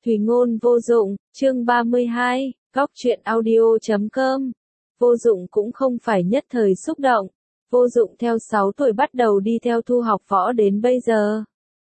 Thủy ngôn vô dụng, chương 32, góc truyện audio.com. Vô dụng cũng không phải nhất thời xúc động. Vô dụng theo 6 tuổi bắt đầu đi theo Thu học võ đến bây giờ.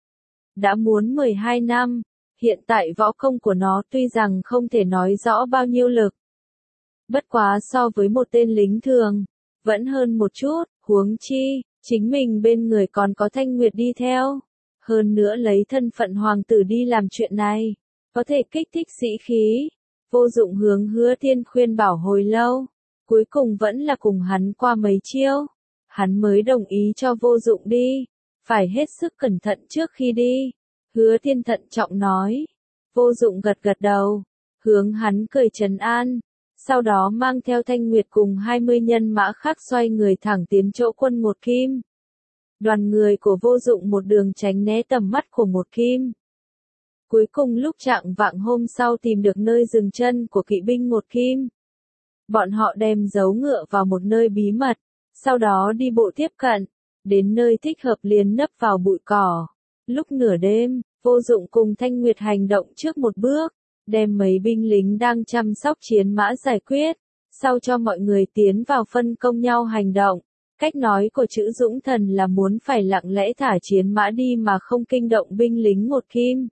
Đã muốn 12 năm, hiện tại võ công của nó tuy rằng không thể nói rõ bao nhiêu lực. Bất quá so với một tên lính thường, vẫn hơn một chút, huống chi, chính mình bên người còn có Thanh Nguyệt đi theo. Hơn nữa lấy thân phận hoàng tử đi làm chuyện này, có thể kích thích sĩ khí. Vô dụng hướng Hứa Thiên khuyên bảo hồi lâu, cuối cùng vẫn là cùng hắn qua mấy chiêu. Hắn mới đồng ý cho vô dụng đi, phải hết sức cẩn thận trước khi đi. Hứa Thiên thận trọng nói, vô dụng gật gật đầu, hướng hắn cười trấn an. Sau đó mang theo Thanh Nguyệt cùng 20 nhân mã khác xoay người thẳng tiến chỗ quân Một Kim. Đoàn người của vô dụng một đường tránh né tầm mắt của Một Kim. Cuối cùng lúc chạng vạng hôm sau tìm được nơi dừng chân của kỵ binh Một Kim. Bọn họ đem giấu ngựa vào một nơi bí mật, sau đó đi bộ tiếp cận, đến nơi thích hợp liền nấp vào bụi cỏ. Lúc nửa đêm, vô dụng cùng Thanh Nguyệt hành động trước một bước, đem mấy binh lính đang chăm sóc chiến mã giải quyết, sau cho mọi người tiến vào phân công nhau hành động. Cách nói của chữ Dũng Thần là muốn phải lặng lẽ thả chiến mã đi mà không kinh động binh lính Một Kim.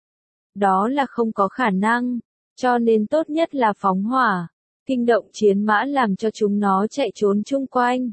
Đó là không có khả năng, cho nên tốt nhất là phóng hỏa, kinh động chiến mã làm cho chúng nó chạy trốn chung quanh.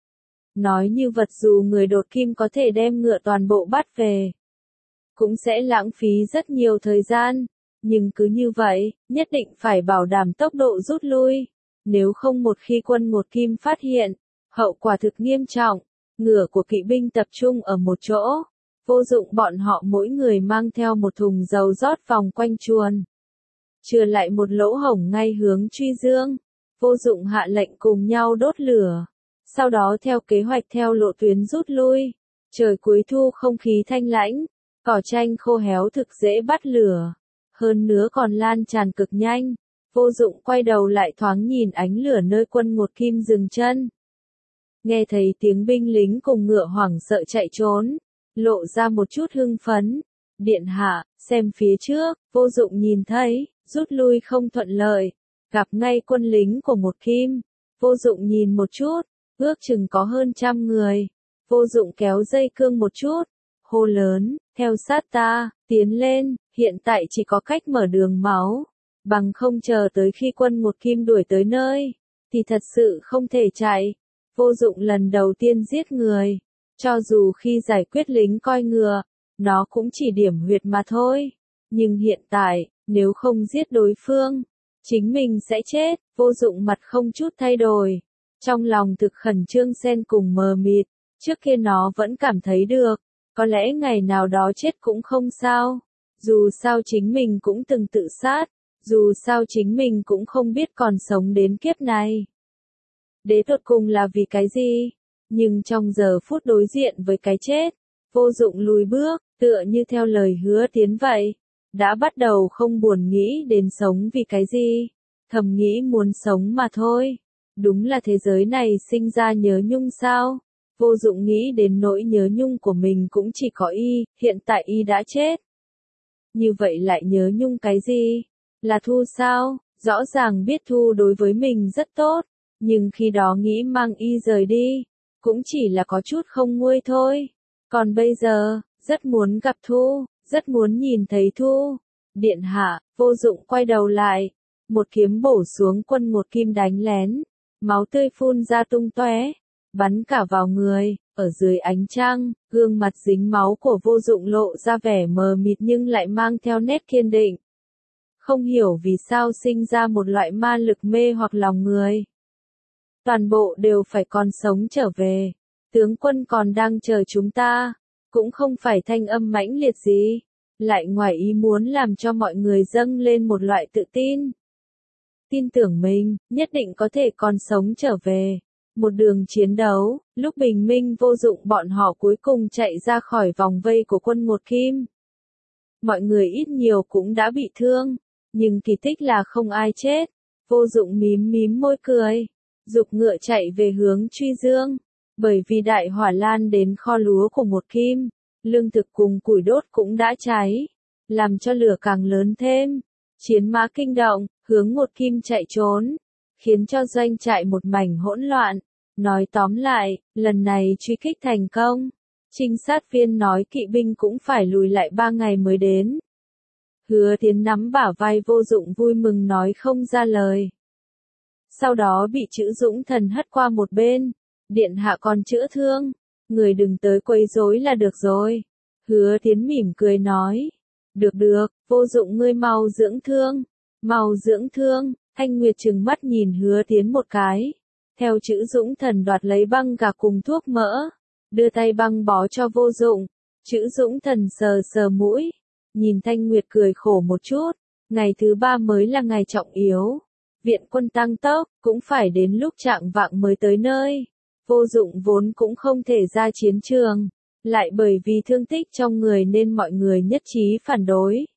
Nói như vật dù người đột kim có thể đem ngựa toàn bộ bắt về, cũng sẽ lãng phí rất nhiều thời gian, nhưng cứ như vậy, nhất định phải bảo đảm tốc độ rút lui, nếu không một khi quân Một Kim phát hiện, hậu quả thực nghiêm trọng. Ngựa của kỵ binh tập trung ở một chỗ, vô dụng bọn họ mỗi người mang theo một thùng dầu rót vòng quanh chuồn, chừa lại một lỗ hổng ngay hướng Truy Dương. Vô dụng hạ lệnh cùng nhau đốt lửa, sau đó theo kế hoạch theo lộ tuyến rút lui. Trời cuối thu không khí thanh lãnh, cỏ tranh khô héo thực dễ bắt lửa, hơn nữa còn lan tràn cực nhanh. Vô dụng quay đầu lại thoáng nhìn ánh lửa nơi quân Một Kim dừng chân. Nghe thấy tiếng binh lính cùng ngựa hoảng sợ chạy trốn, lộ ra một chút hưng phấn. Điện hạ, xem phía trước, vô dụng nhìn thấy, rút lui không thuận lợi, gặp ngay quân lính của Một Kim. Vô dụng nhìn một chút, ước chừng có hơn 100 người. Vô dụng kéo dây cương một chút, hô lớn, theo sát ta, tiến lên, hiện tại chỉ có cách mở đường máu. Bằng không chờ tới khi quân Một Kim đuổi tới nơi, thì thật sự không thể chạy. Vô dụng lần đầu tiên giết người, cho dù khi giải quyết lính coi ngựa, nó cũng chỉ điểm huyệt mà thôi. Nhưng hiện tại, nếu không giết đối phương, chính mình sẽ chết. Vô dụng mặt không chút thay đổi, trong lòng thực khẩn trương xen cùng mờ mịt. Trước kia nó vẫn cảm thấy được, có lẽ ngày nào đó chết cũng không sao. Dù sao chính mình cũng từng tự sát, dù sao chính mình cũng không biết còn sống đến kiếp này. Đế tột cùng là vì cái gì? Nhưng trong giờ phút đối diện với cái chết, vô dụng lùi bước, tựa như theo lời hứa tiến vậy. Đã bắt đầu không buồn nghĩ đến sống vì cái gì, thầm nghĩ muốn sống mà thôi. Đúng là thế giới này sinh ra nhớ nhung sao? Vô dụng nghĩ đến nỗi nhớ nhung của mình cũng chỉ có y, hiện tại y đã chết. Như vậy lại nhớ nhung cái gì? Là Thu sao? Rõ ràng biết Thu đối với mình rất tốt, nhưng khi đó nghĩ mang y rời đi, cũng chỉ là có chút không nguôi thôi. Còn bây giờ, rất muốn gặp Thu, rất muốn nhìn thấy Thu. Điện hạ, vô dụng quay đầu lại, một kiếm bổ xuống quân Một Kim đánh lén, máu tươi phun ra tung tóe, bắn cả vào người. Ở dưới ánh trăng, gương mặt dính máu của vô dụng lộ ra vẻ mờ mịt nhưng lại mang theo nét kiên định. Không hiểu vì sao sinh ra một loại ma lực mê hoặc lòng người. Toàn bộ đều phải còn sống trở về. Tướng quân còn đang chờ chúng ta. Cũng không phải thanh âm mãnh liệt gì, lại ngoài ý muốn làm cho mọi người dâng lên một loại tự tin. Tin tưởng mình, nhất định có thể còn sống trở về. Một đường chiến đấu, lúc bình minh vô dụng bọn họ cuối cùng chạy ra khỏi vòng vây của quân Một Kim. Mọi người ít nhiều cũng đã bị thương, nhưng kỳ tích là không ai chết. Vô dụng mím mím môi cười, giục ngựa chạy về hướng Truy Dương. Bởi vì đại hỏa lan đến kho lúa của Một Kim, lương thực cùng củi đốt cũng đã cháy. làm cho lửa càng lớn thêm. Chiến mã kinh động, hướng Một Kim chạy trốn, khiến cho doanh trại một mảnh hỗn loạn. Nói tóm lại, lần này truy kích thành công. Trinh sát viên nói kỵ binh cũng phải lùi lại 3 ngày mới đến. Hứa Tiến nắm bả vai Vô Dụng vui mừng nói không ra lời. Sau đó bị Trữ Dũng Thần hất qua một bên. Điện hạ còn chữa thương, người đừng tới quấy rối là được rồi. Hứa Tiến mỉm cười nói. Được được, Vô Dụng ngươi mau dưỡng thương. Mau dưỡng thương, Thanh Nguyệt trừng mắt nhìn Hứa Tiến một cái. Theo Trữ Dũng Thần đoạt lấy băng gạc cùng thuốc mỡ. Đưa tay băng bó cho Vô Dụng. Trữ Dũng Thần sờ sờ mũi. Nhìn Thanh Nguyệt cười khổ một chút. Ngày thứ 3 mới là ngày trọng yếu. Viện quân tăng tốc, cũng phải đến lúc chạng vạng mới tới nơi. Vô Dụng vốn cũng không thể ra chiến trường. Lại bởi vì thương tích trong người nên mọi người nhất trí phản đối.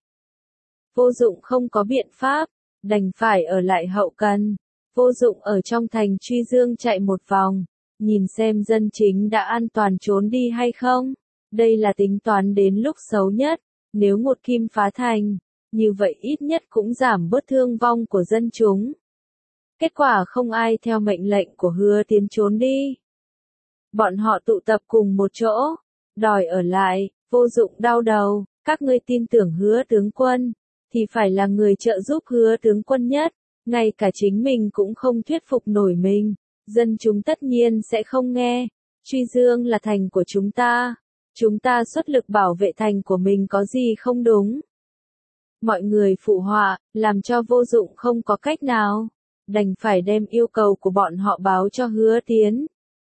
Vô Dụng không có biện pháp, đành phải ở lại hậu cần. Vô Dụng ở trong thành Truy Dương chạy một vòng, nhìn xem dân chính đã an toàn trốn đi hay không. Đây là tính toán đến lúc xấu nhất, nếu Một Kim phá thành, như vậy ít nhất cũng giảm bớt thương vong của dân chúng. Kết quả không ai theo mệnh lệnh của Hứa Tiến trốn đi. Bọn họ tụ tập cùng một chỗ, đòi ở lại. Vô Dụng đau đầu, các ngươi tin tưởng Hứa tướng quân, thì phải là người trợ giúp Hứa tướng quân nhất, ngay cả chính mình cũng không thuyết phục nổi mình, dân chúng tất nhiên sẽ không nghe. Truy Dương là thành của chúng ta xuất lực bảo vệ thành của mình có gì không đúng. Mọi người phụ họa, làm cho Vô Dụng không có cách nào, đành phải đem yêu cầu của bọn họ báo cho Hứa Tiến.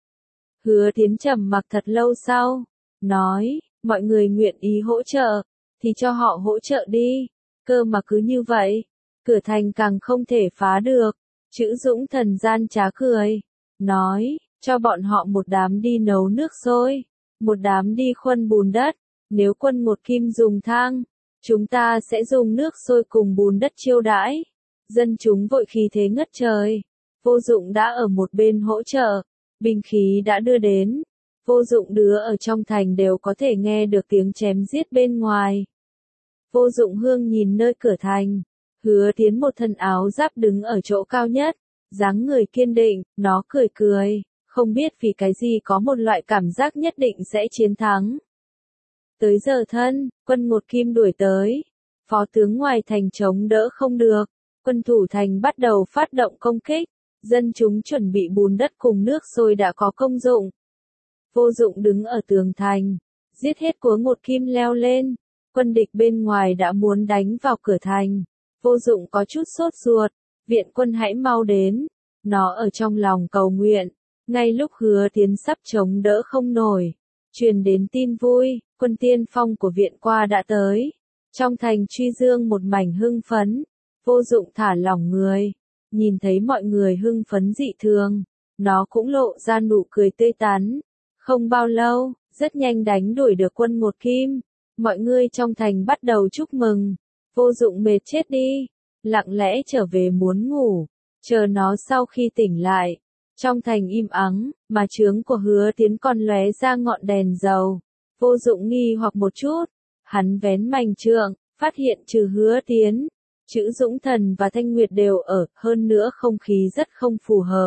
Hứa Tiến trầm mặc thật lâu sau, nói, mọi người nguyện ý hỗ trợ, thì cho họ hỗ trợ đi, cơ mà cứ như vậy, cửa thành càng không thể phá được. Trữ Dũng Thần gian trá cười, nói, cho bọn họ một đám đi nấu nước sôi, một đám đi khuân bùn đất, nếu quân Một Kim dùng thang, chúng ta sẽ dùng nước sôi cùng bùn đất chiêu đãi. Dân chúng vội khí thế ngất trời. Vô Dụng đã ở một bên hỗ trợ, binh khí đã đưa đến. Vô Dụng đứa ở trong thành đều có thể nghe được tiếng chém giết bên ngoài. Vô Dụng hương nhìn nơi cửa thành, Hứa Tiến một thân áo giáp đứng ở chỗ cao nhất, dáng người kiên định, nó cười cười, không biết vì cái gì có một loại cảm giác nhất định sẽ chiến thắng. Tới giờ thân, quân Một Kim đuổi tới, phó tướng ngoài thành chống đỡ không được, quân thủ thành bắt đầu phát động công kích, dân chúng chuẩn bị bùn đất cùng nước sôi đã có công dụng. Vô Dụng đứng ở tường thành, giết hết của Một Kim leo lên, quân địch bên ngoài đã muốn đánh vào cửa thành. Vô Dụng có chút sốt ruột, viện quân hãy mau đến, nó ở trong lòng cầu nguyện, ngay lúc Hứa Tiến sắp chống đỡ không nổi. Truyền đến tin vui, quân tiên phong của viện qua đã tới. Trong thành Truy Dương một mảnh hưng phấn, Vô Dụng thả lỏng người, nhìn thấy mọi người hưng phấn dị thường, nó cũng lộ ra nụ cười tươi tắn. Không bao lâu, rất nhanh đánh đuổi được quân Một Kim, mọi người trong thành bắt đầu chúc mừng. Vô Dụng mệt chết đi, lặng lẽ trở về muốn ngủ, chờ nó sau khi tỉnh lại. Trong thành im ắng, mà trướng của Hứa Tiến còn lóe ra ngọn đèn dầu. Vô Dụng nghi hoặc một chút, hắn vén mành trượng, phát hiện trừ Hứa Tiến, Trữ Dũng Thần và Thanh Nguyệt đều ở, hơn nữa không khí rất không phù hợp.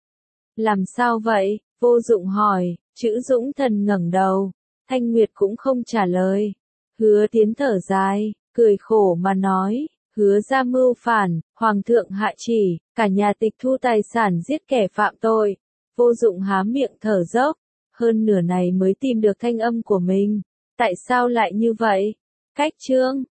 Làm sao vậy? Vô Dụng hỏi. Trữ Dũng Thần ngẩng đầu, Thanh Nguyệt cũng không trả lời. Hứa Tiến thở dài, cười khổ mà nói, Hứa ra mưu phản, hoàng thượng hạ chỉ, cả nhà tịch thu tài sản giết kẻ phạm tội. Vô Dụng há miệng thở dốc, hơn nửa này mới tìm được thanh âm của mình. Tại sao lại như vậy? Cách chương